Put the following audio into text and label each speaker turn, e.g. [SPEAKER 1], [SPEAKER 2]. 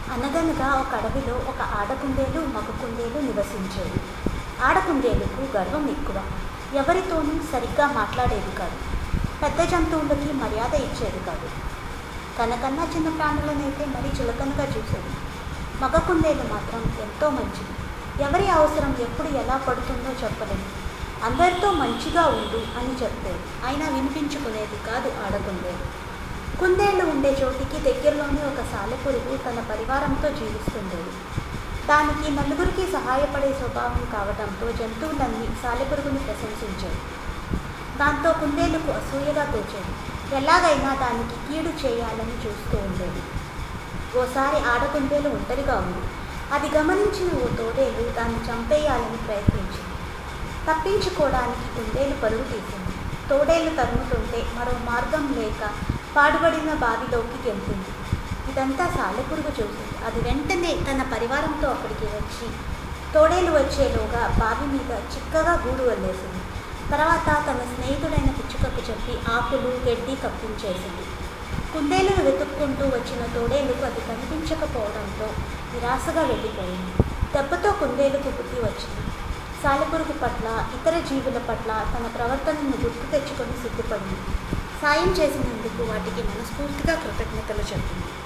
[SPEAKER 1] అనగనగా ఒక అడవిలో ఒక ఆడకుందేలు మగ కుందేలు నివసించేది. ఆడకుందేలుకు గర్వం ఎక్కువ. ఎవరితోనూ సరిగ్గా మాట్లాడేది కాదు. పెద్ద జంతువులకి మర్యాద ఇచ్చేది కాదు. తనకన్నా చిన్న ప్రాణులనైతే మరీ చులకనగా చూసేది. మగ కుందేలు మాత్రం ఎంతో మంచిది. ఎవరి అవసరం ఎప్పుడు ఎలా పడుతుందో చెప్పలేదు. అందరితో మంచిగా ఉండు అని చెప్పేది. అయినా వినిపించుకునేది కాదు ఆడకుందేలు. కుందేళ్ళు ఉండే చోటికి దగ్గరలోనే ఒక సాలెపురుగు తన పరివారంతో జీవిస్తుండేది. దానికి నలుగురికి సహాయపడే స్వభావం కావడంతో జంతువులన్నీ సాలెపురుగుని ప్రశంసించేవి. దాంతో కుందేలుకు అసూయగా తోచేది. ఎలాగైనా దానికి కీడు చేయాలని చూస్తూ ఉండేది. ఓసారి ఆడకుందేలు ఒంటరిగా ఉంది. అది గమనించిన ఓ తోడేలు దాన్ని చంపేయాలని ప్రయత్నించింది. తప్పించుకోవడానికి కుందేలు పరుగు తీసింది. తోడేలు తరుముతుంటే మరో మార్గం లేక పాడుబడిన బావిలోకి గెంతింది. ఇదంతా సాలెపురుగు చూసింది. అది వెంటనే తన పరివారంతో అక్కడికి వచ్చి తోడేలు వచ్చేలోగా బావి మీద చిక్కగా గూడు వల్లేసింది. తర్వాత తన స్నేహితుడైన పిచ్చుకకు చెప్పి ఆకులు గడ్డి కప్పించేసింది. కుందేలును వెతుక్కుంటూ వచ్చిన తోడేలుకు అది కనిపించకపోవడంతో నిరాశగా వెళ్ళిపోయింది. దెబ్బతో కుందేలుకు బుద్ధి వచ్చింది. సాలెపురుగు పట్ల ఇతర జీవుల పట్ల తన ప్రవర్తనను గుర్తు తెచ్చుకొని సిగ్గుపడింది. సాయం చేసినందుకు వాటికి మనస్ఫూర్తిగా కృతజ్ఞతలు చెప్పింది.